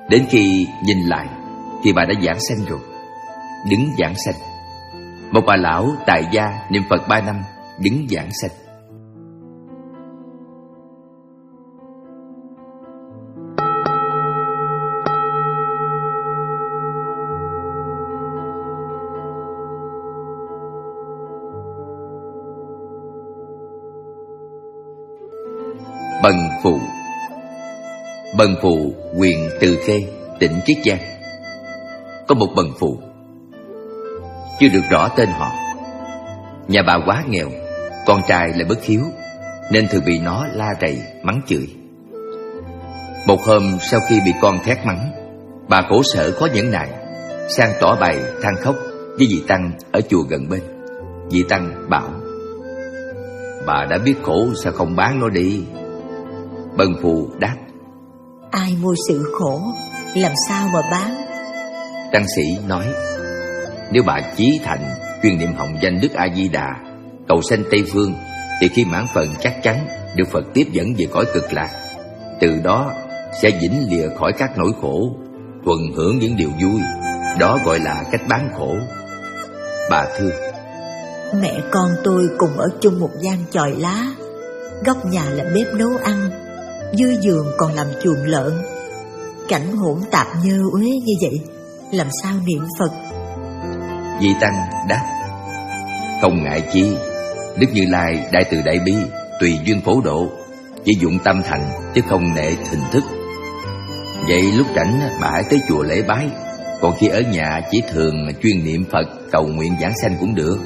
Đến khi nhìn lại thì bà đã giảng sanh rồi. Đứng giảng sanh. Một bà lão tại gia niệm Phật ba năm, đứng giảng sanh. Bần Phụ. Bần Phụ, huyện Từ Khê, tỉnh Chiết Giang. Có một bần phụ, chưa được rõ tên họ. Nhà bà quá nghèo, con trai lại bất hiếu, nên thường bị nó la rầy, mắng chửi. Một hôm sau khi bị con thét mắng, bà khổ sở khó nhẫn nại, sang tỏ bày than khóc với vị tăng ở chùa gần bên. Vị tăng bảo: bà đã biết khổ sao không bán nó đi? Bần Phụ đáp: ai mua sự khổ, làm sao mà bán? Tăng sĩ nói: nếu bà chí thành chuyên niệm hồng danh Đức A Di Đà, cầu sanh Tây Phương, thì khi mãn phần chắc chắn được Phật tiếp dẫn về cõi cực lạc. Từ đó sẽ vĩnh lìa khỏi các nỗi khổ, thuần hưởng những điều vui. Đó gọi là cách bán khổ. Bà thưa: mẹ con tôi cùng ở chung một gian chòi lá, góc nhà là bếp nấu ăn, dưới giường còn làm chuồng lợn. Cảnh hỗn tạp nhơ uế như vậy, làm sao niệm Phật? Vị tăng đáp: không ngại chi, Đức Như Lai đại từ đại bi, tùy duyên phổ độ, chỉ dụng tâm thành chứ không nệ hình thức. Vậy lúc rảnh bà hãy tới chùa lễ bái, còn khi ở nhà chỉ thường chuyên niệm Phật cầu nguyện giảng sanh cũng được.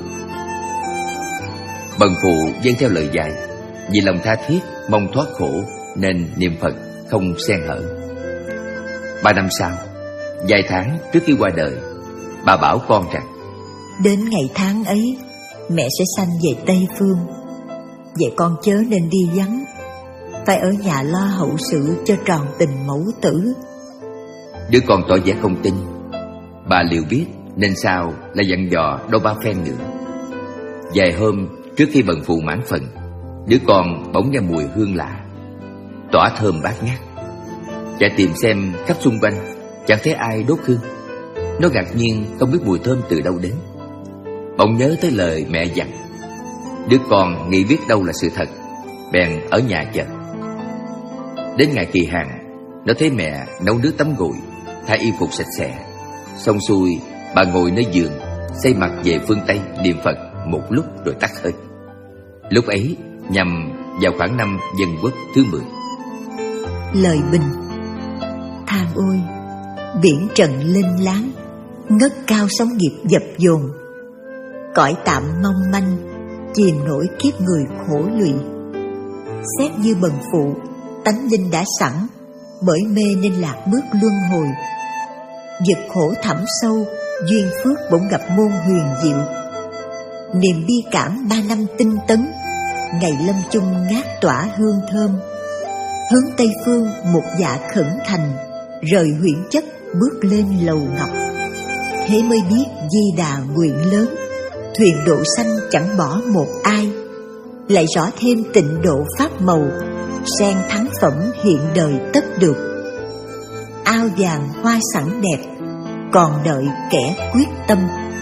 Bần Phụ vâng theo lời dạy, vì lòng tha thiết mong thoát khổ nên niệm Phật không xen hở. Ba năm sau, vài tháng trước khi qua đời, bà bảo con rằng: đến ngày tháng ấy, mẹ sẽ sanh về Tây Phương. Vậy con chớ nên đi vắng, phải ở nhà lo hậu sự cho tròn tình mẫu tử. Đứa con tỏ vẻ không tin. Bà liều biết nên sao lại dặn dò đôi ba phen nữa. Vài hôm trước khi bần Phụ mãn phần, đứa con bỗng nghe mùi hương lạ, tỏa thơm bát ngát. Chạy tìm xem khắp xung quanh, chẳng thấy ai đốt hương. Nó ngạc nhiên không biết mùi thơm từ đâu đến. Bỗng nhớ tới lời mẹ dặn. Đứa con nghĩ biết đâu là sự thật, bèn ở nhà chờ. Đến ngày kỳ hạn, nó thấy mẹ nấu nước tắm gội, thay y phục sạch sẽ. Xong xuôi, bà ngồi nơi giường, xây mặt về phương Tây niệm Phật một lúc rồi tắt hơi. Lúc ấy nhằm vào khoảng năm Dân Quốc thứ mười. Lời bình: than ôi, biển trần linh láng, ngất cao sóng nghiệp dập dồn. Cõi tạm mong manh, chìm nổi kiếp người khổ lụy. Xét như bần Phụ, tánh linh đã sẵn, bởi mê nên lạc bước luân hồi. Vực khổ thẳm sâu, duyên phước bỗng gặp môn huyền diệu. Niềm bi cảm ba năm tinh tấn, ngày lâm chung ngát tỏa hương thơm. Hướng Tây Phương một dạ khẩn thành, rời huyễn chất bước lên lầu ngọc. Thế mới biết Di Đà nguyện lớn, thuyền độ sanh chẳng bỏ một ai. Lại rõ thêm tịnh độ pháp màu, sen thắng phẩm hiện đời tất được. Ao vàng hoa sẵn đẹp, còn đợi kẻ quyết tâm.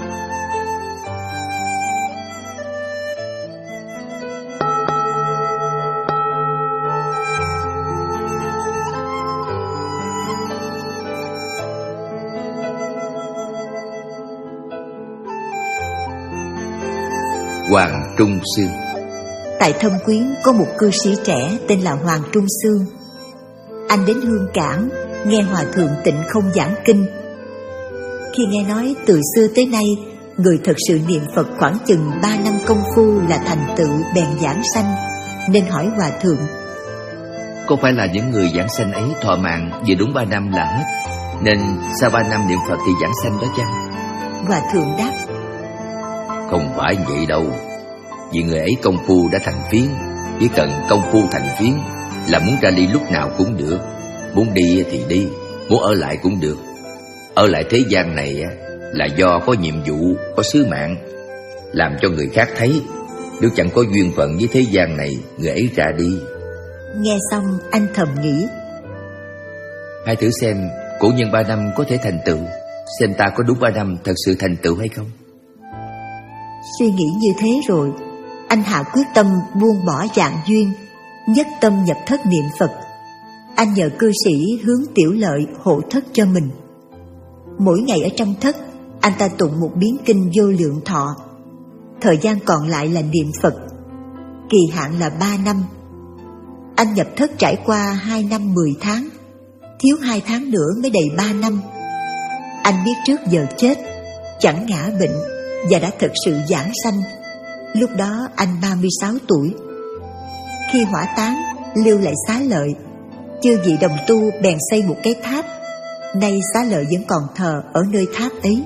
Hoàng Trung Sương. Tại Thâm Quyến có một cư sĩ trẻ tên là Hoàng Trung Sương. Anh đến Hương Cảng nghe Hòa Thượng Tịnh Không giảng kinh. Khi nghe nói từ xưa tới nay người thật sự niệm Phật khoảng chừng ba năm công phu là thành tựu bèn giảng sanh, nên hỏi Hòa Thượng: có phải là những người giảng sanh ấy thọ mạng vừa đúng ba năm là hết, nên sau ba năm niệm Phật thì giảng sanh đó chăng? Hòa Thượng đáp: không phải vậy đâu. Vì người ấy công phu đã thành phiến. Chỉ cần công phu thành phiến là muốn ra đi lúc nào cũng được, muốn đi thì đi, muốn ở lại cũng được. Ở lại thế gian này là do có nhiệm vụ, có sứ mạng, làm cho người khác thấy. Nếu chẳng có duyên phận với thế gian này, người ấy ra đi. Nghe xong anh thầm nghĩ: hãy thử xem cổ nhân ba năm có thể thành tựu, xem ta có đúng ba năm thật sự thành tựu hay không. Suy nghĩ như thế rồi, anh hạ quyết tâm buông bỏ trạng duyên, nhất tâm nhập thất niệm Phật. Anh nhờ cư sĩ Hướng Tiểu Lợi hộ thất cho mình. Mỗi ngày ở trong thất, anh ta tụng một biến kinh Vô Lượng Thọ. Thời gian còn lại là niệm Phật. Kỳ hạn là ba năm. Anh nhập thất trải qua hai năm mười tháng, thiếu hai tháng nữa mới đầy ba năm. Anh biết trước giờ chết, chẳng ngã bệnh và đã thực sự giảng sanh. Lúc đó anh ba mươi sáu tuổi. Khi hỏa táng, lưu lại Xá Lợi. Chư vị đồng tu bèn xây một cái tháp. Nay Xá Lợi vẫn còn thờ ở nơi tháp ấy.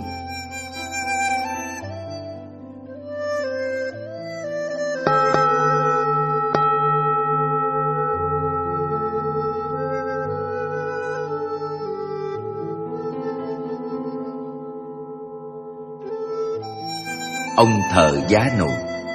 Ông thợ giá nồi.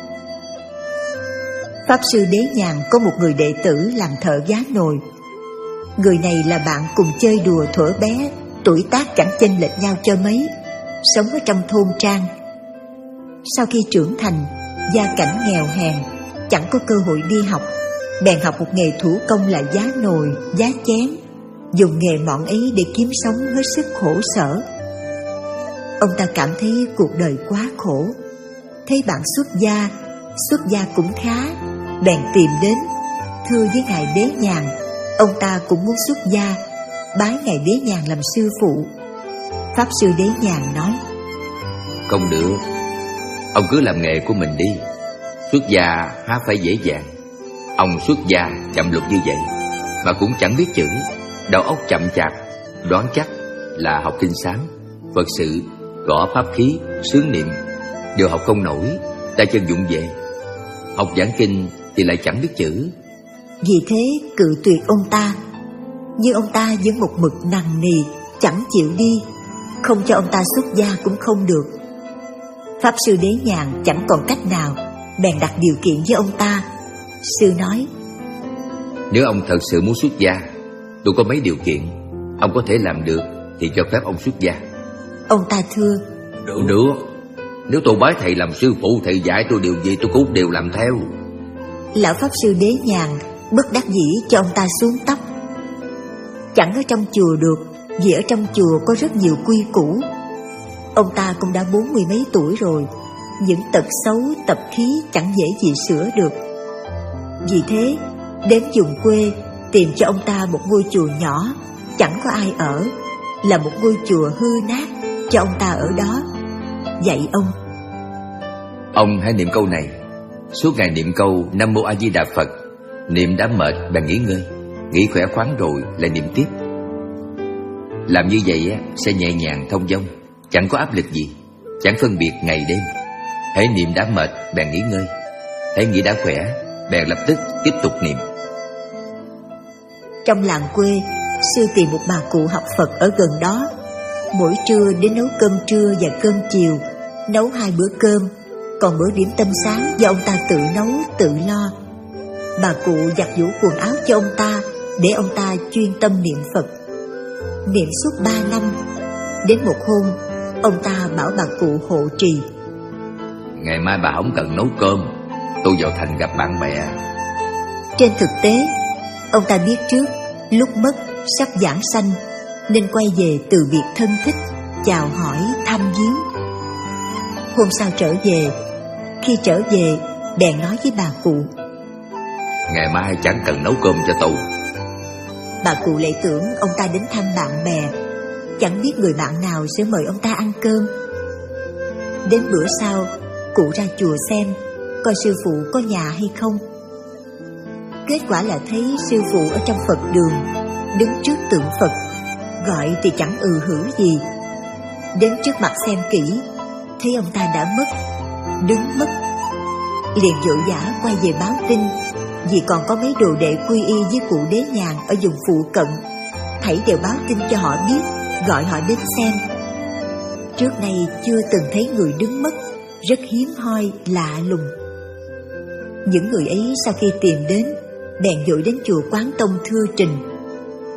Pháp sư Đế Nhàn có một người đệ tử làm thợ giá nồi. Người này là bạn cùng chơi đùa thuở bé, tuổi tác chẳng chênh lệch nhau cho mấy, sống ở trong thôn trang. Sau khi trưởng thành, gia cảnh nghèo hèn, chẳng có cơ hội đi học, bèn học một nghề thủ công là giá nồi, giá chén, dùng nghề mọn ấy để kiếm sống hết sức khổ sở. Ông ta cảm thấy cuộc đời quá khổ, thấy bạn xuất gia, xuất gia cũng khá, bèn tìm đến, thưa với ngài Đế Nhàn, ông ta cũng muốn xuất gia, bái ngài Đế Nhàn làm sư phụ. Pháp sư Đế Nhàn nói: Không được, ông cứ làm nghề của mình đi. Xuất gia há phải dễ dàng. Ông xuất gia chậm lục như vậy mà cũng chẳng biết chữ, đầu óc chậm chạp, đoán chắc là học kinh sám, Phật sự, gõ pháp khí, sướng niệm đều học không nổi, tay chân vụng về. Học giảng kinh thì lại chẳng biết chữ. Vì thế cự tuyệt ông ta. Nhưng ông ta vẫn một mực nằng nì, chẳng chịu đi, không cho ông ta xuất gia cũng không được. Pháp sư Đế Nhàn chẳng còn cách nào, bèn đặt điều kiện với ông ta. Sư nói: Nếu ông thật sự muốn xuất gia, tôi có mấy điều kiện. Ông có thể làm được thì cho phép ông xuất gia. Ông ta thưa: Được, được. Nếu tôi bái thầy làm sư phụ, thầy dạy tôi điều gì tôi cũng đều làm theo. Lão Pháp sư Đế Nhàn bất đắc dĩ cho ông ta xuống tóc. Chẳng ở trong chùa được, vì ở trong chùa có rất nhiều quy củ. Ông ta cũng đã bốn mươi mấy tuổi rồi, những tật xấu tập khí chẳng dễ gì sửa được. Vì thế đến vùng quê tìm cho ông ta một ngôi chùa nhỏ, chẳng có ai ở, là một ngôi chùa hư nát, cho ông ta ở đó. Dạy ông: Ông hãy niệm câu này. Suốt ngày niệm câu Nam Mô A Di Đà Phật. Niệm đã mệt bèn nghỉ ngơi, nghỉ khỏe khoắn rồi lại niệm tiếp. Làm như vậy sẽ nhẹ nhàng thông dong, chẳng có áp lực gì, chẳng phân biệt ngày đêm. Hãy niệm đã mệt bèn nghỉ ngơi, hãy nghĩ đã khỏe bèn lập tức tiếp tục niệm. Trong làng quê, sư tìm một bà cụ học Phật ở gần đó. Mỗi trưa đến nấu cơm trưa và cơm chiều, nấu hai bữa cơm, còn bữa điểm tâm sáng do ông ta tự nấu tự lo. Bà cụ giặt giũ quần áo cho ông ta, để ông ta chuyên tâm niệm Phật. Niệm suốt ba năm. Đến một hôm, ông ta bảo bà cụ hộ trì: Ngày mai bà không cần nấu cơm, tôi vào thành gặp bạn bè. Trên thực tế, ông ta biết trước lúc mất sắp giảng sanh, nên quay về từ biệt thân thích, chào hỏi thăm viếng. Hôm sau trở về, khi trở về bèn nói với bà cụ: Ngày mai chẳng cần nấu cơm cho tôi. Bà cụ lại tưởng ông ta đến thăm bạn bè, chẳng biết người bạn nào sẽ mời ông ta ăn cơm. Đến bữa sau, cụ ra chùa xem coi sư phụ có nhà hay không. Kết quả là thấy sư phụ ở trong Phật đường, đứng trước tượng Phật, gọi thì chẳng ừ hử gì. Đến trước mặt xem kỹ, thấy ông ta đã mất, đứng mất. Liền vội vã quay về báo tin, vì còn có mấy đồ đệ quy y với cụ Đế Nhàn ở vùng phụ cận, thảy đều báo tin cho họ biết, gọi họ đến xem. Trước nay chưa từng thấy người đứng mất, rất hiếm hoi lạ lùng. Những người ấy sau khi tìm đến, bèn dội đến chùa Quán Tông thưa trình: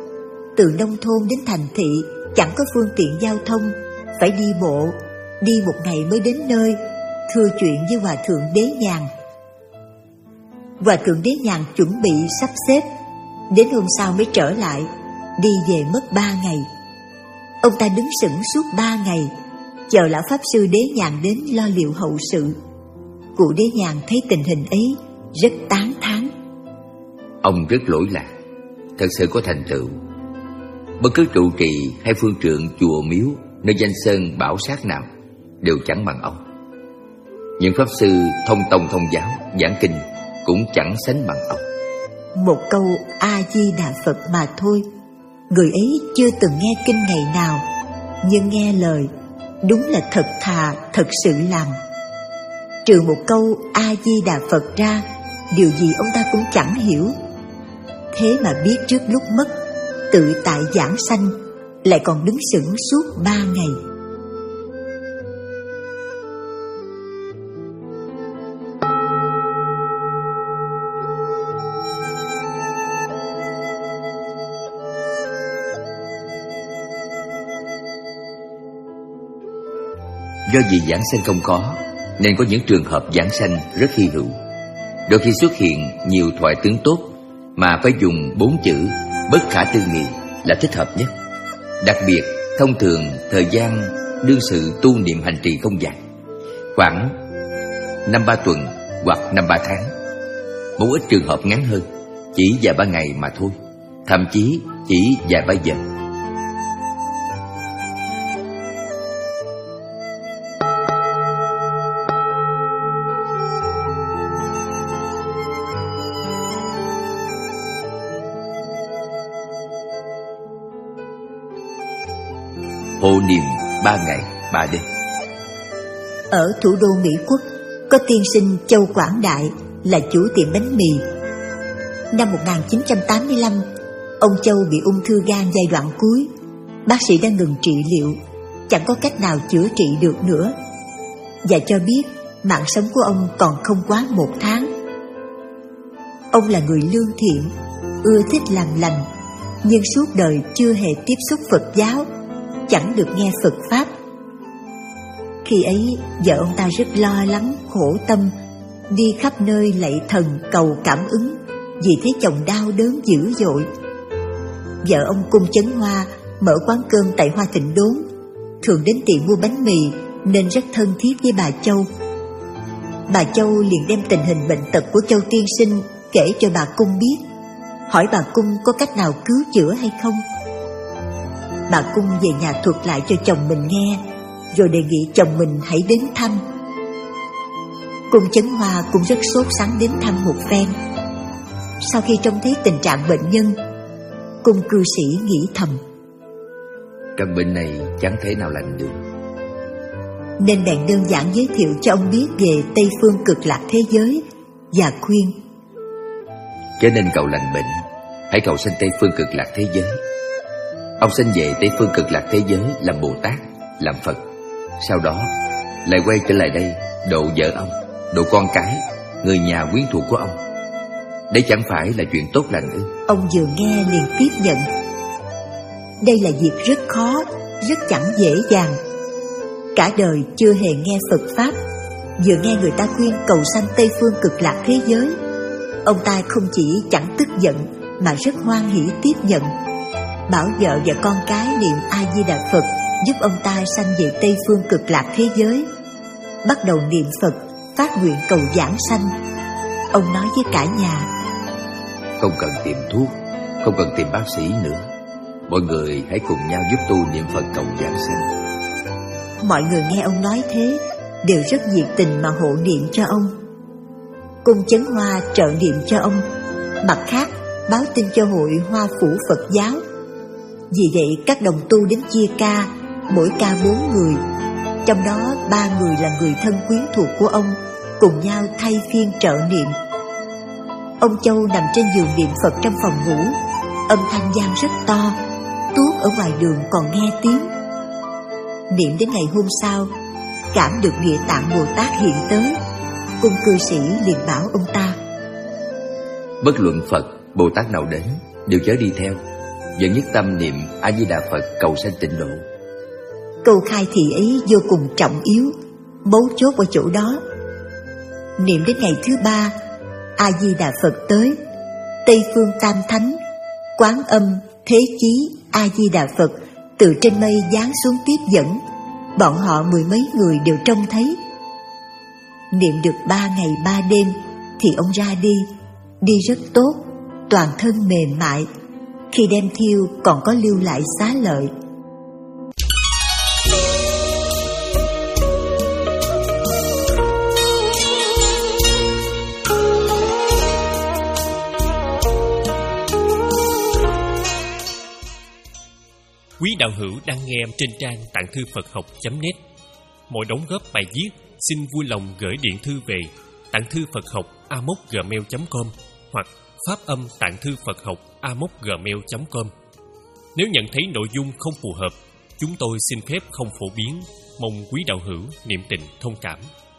từ nông thôn đến thành thị chẳng có phương tiện giao thông, phải đi bộ, đi một ngày mới đến nơi, thưa chuyện với Hòa thượng Đế Nhàn. Hòa thượng Đế Nhàn chuẩn bị sắp xếp, đến hôm sau mới trở lại, đi về mất ba ngày. Ông ta đứng sững suốt ba ngày, chờ lão pháp sư Đế Nhàn đến lo liệu hậu sự. Cụ Đế Nhàn thấy tình hình ấy rất tán thán. Ông rất lỗi lạc, thật sự có thành tựu. Bất cứ trụ trì hay phương trượng chùa miếu nơi danh sơn bảo sát nào đều chẳng bằng ông. Những pháp sư thông tông thông giáo giảng kinh cũng chẳng sánh bằng ông. Một câu A Di Đà Phật mà thôi, người ấy chưa từng nghe kinh ngày nào, nhưng nghe lời đúng là thật thà, thật sự làm. Trừ một câu A Di Đà Phật ra, điều gì ông ta cũng chẳng hiểu. Thế mà biết trước lúc mất, tự tại giảng sanh, lại còn đứng sững suốt ba ngày. Do vì giảng sanh không có, nên có những trường hợp giảng sanh rất hy hữu. Đôi khi xuất hiện nhiều thoại tướng tốt, mà phải dùng bốn chữ bất khả tư nghị là thích hợp nhất. Đặc biệt, thông thường thời gian đương sự tu niệm hành trì không dài, khoảng năm ba tuần hoặc năm ba tháng. Một ít trường hợp ngắn hơn, chỉ vài ba ngày mà thôi, thậm chí chỉ vài ba giờ. Hộ niệm ba ngày ba đêm. Ở thủ đô Mỹ Quốc có tiên sinh Châu Quảng Đại là chủ tiệm bánh mì. Năm một nghìn chín trăm tám mươi lăm, ông Châu bị ung thư gan giai đoạn cuối. Bác sĩ đã ngừng trị liệu, chẳng có cách nào chữa trị được nữa, và cho biết mạng sống của ông còn không quá một tháng. Ông là người lương thiện, ưa thích làm lành, nhưng suốt đời chưa hề tiếp xúc Phật giáo, chẳng được nghe Phật Pháp. Khi ấy, vợ ông ta rất lo lắng, khổ tâm, đi khắp nơi lạy thần cầu cảm ứng, vì thấy chồng đau đớn dữ dội. Vợ ông Cung Chấn Hoa mở quán cơm tại Hoa Thịnh Đốn, thường đến tiệm mua bánh mì nên rất thân thiết với bà Châu. Bà Châu liền đem tình hình bệnh tật của Châu tiên sinh kể cho bà Cung biết, hỏi bà Cung có cách nào cứu chữa hay không. Bà Cung về nhà thuật lại cho chồng mình nghe, rồi đề nghị chồng mình hãy đến thăm. Cung Chấn Hoa cũng rất sốt sắng đến thăm một phen. Sau khi trông thấy tình trạng bệnh nhân, Cung cư sĩ nghĩ thầm, căn bệnh này chẳng thể nào lành được, nên bèn đơn giản giới thiệu cho ông biết về Tây phương cực lạc thế giới và khuyên, cho nên cầu lành bệnh, hãy cầu sanh Tây phương cực lạc thế giới. Ông sanh về Tây phương cực lạc thế giới làm Bồ Tát, làm Phật, sau đó lại quay trở lại đây độ vợ ông, độ con cái, người nhà quyến thuộc của ông. Đấy chẳng phải là chuyện tốt lành ư? Ông vừa nghe liền tiếp nhận. Đây là việc rất khó, rất chẳng dễ dàng. Cả đời chưa hề nghe Phật Pháp, vừa nghe người ta khuyên cầu sanh Tây phương cực lạc thế giới, ông ta không chỉ chẳng tức giận mà rất hoan hỉ tiếp nhận, bảo vợ và con cái niệm A Di Đà Phật giúp ông ta sanh về Tây phương cực lạc thế giới. Bắt đầu niệm Phật, phát nguyện cầu giảng sanh. Ông nói với cả nhà, không cần tìm thuốc, không cần tìm bác sĩ nữa, mọi người hãy cùng nhau giúp tu niệm Phật cầu giảng sanh. Mọi người nghe ông nói thế đều rất nhiệt tình mà hộ niệm cho ông. Cung Chấn Hoa trợ niệm cho ông, mặt khác báo tin cho hội Hoa Phủ Phật giáo. Vì vậy các đồng tu đến chia ca, mỗi ca bốn người, trong đó ba người là người thân quyến thuộc của ông, cùng nhau thay phiên trợ niệm. Ông Châu nằm trên giường niệm Phật trong phòng ngủ, âm thanh vang rất to, tuốt ở ngoài đường còn nghe tiếng. Niệm đến ngày hôm sau, cảm được Địa Tạng Bồ Tát hiện tới. Cung cư sĩ liền bảo ông ta, bất luận Phật, Bồ Tát nào đến đều chớ đi theo, vẫn nhất tâm niệm A Di Đà Phật cầu sanh tịnh độ. Câu khai thị ấy vô cùng trọng yếu, mấu chốt ở chỗ đó. Niệm đến ngày thứ ba, A Di Đà Phật tới, Tây phương Tam Thánh, Quán Âm, Thế Chí, A Di Đà Phật từ trên mây giáng xuống tiếp dẫn. Bọn họ mười mấy người đều trông thấy. Niệm được ba ngày ba đêm thì ông ra đi, đi rất tốt, toàn thân mềm mại. Khi đem thiêu còn có lưu lại xá lợi. Quý đạo hữu đang nghe trên trang tạng thư Phật học chấm net. Mỗi đóng góp bài viết xin vui lòng gửi điện thư về tạng thư Phật học a m o c gmail chấm com hoặc phát âm tạng thư Phật học a m o c gmail chấm com. Nếu nhận thấy nội dung không phù hợp, chúng tôi xin phép không phổ biến, mong quý đạo hữu niệm tình thông cảm.